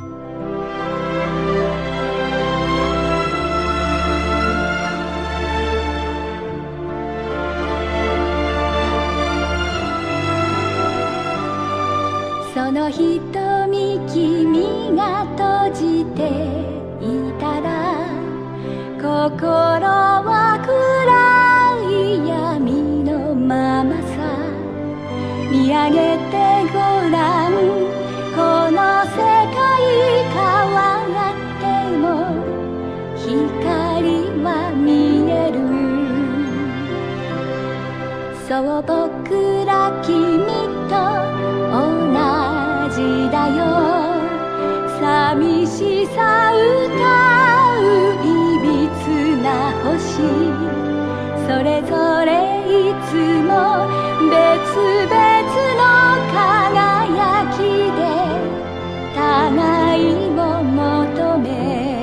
その瞳君が閉じていたら心は暗い闇のままさ。見上げてごらん、この世界変わっても光は見える。そう僕ら君と同じだよ。寂しさ歌ういびつな星、それぞれいつも別々の輝きで互いを求め、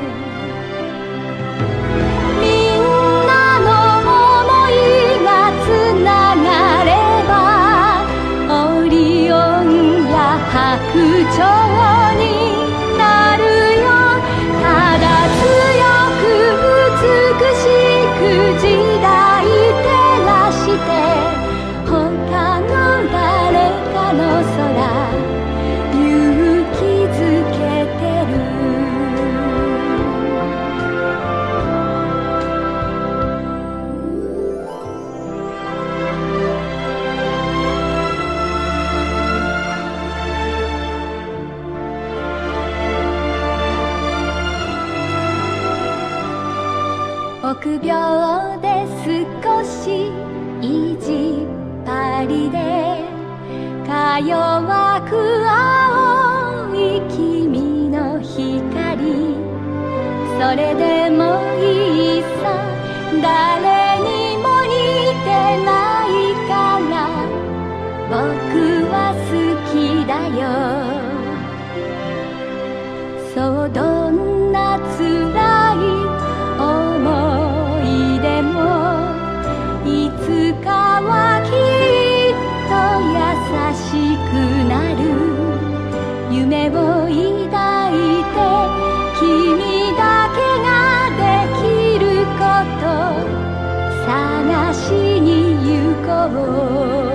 みんなの想いがつながればオリオンや白鳥になるよ。ただ強く美しく時代照らして他の誰かの空勇気づけてる。臆病で少し意地張りでか弱く青い君の光、それでもいいさ、誰にも似てないから僕は好きだよ。そう、どんな辛い思いでもいつかはきっと優しくなる。夢を抱いて君だけができること探しに行こう。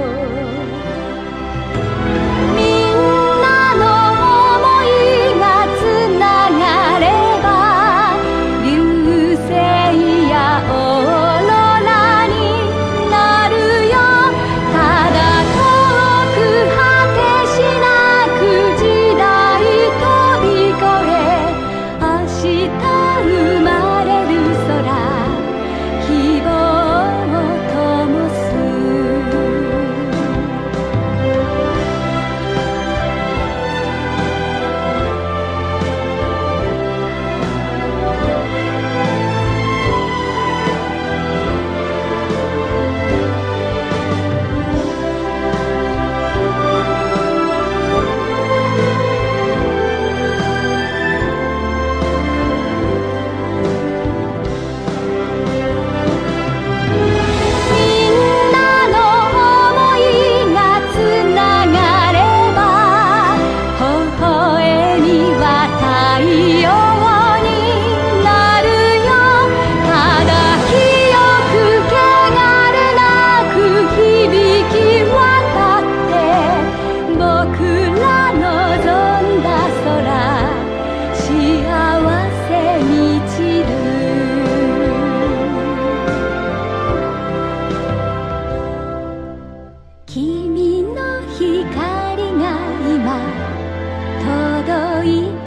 君の光が今届いて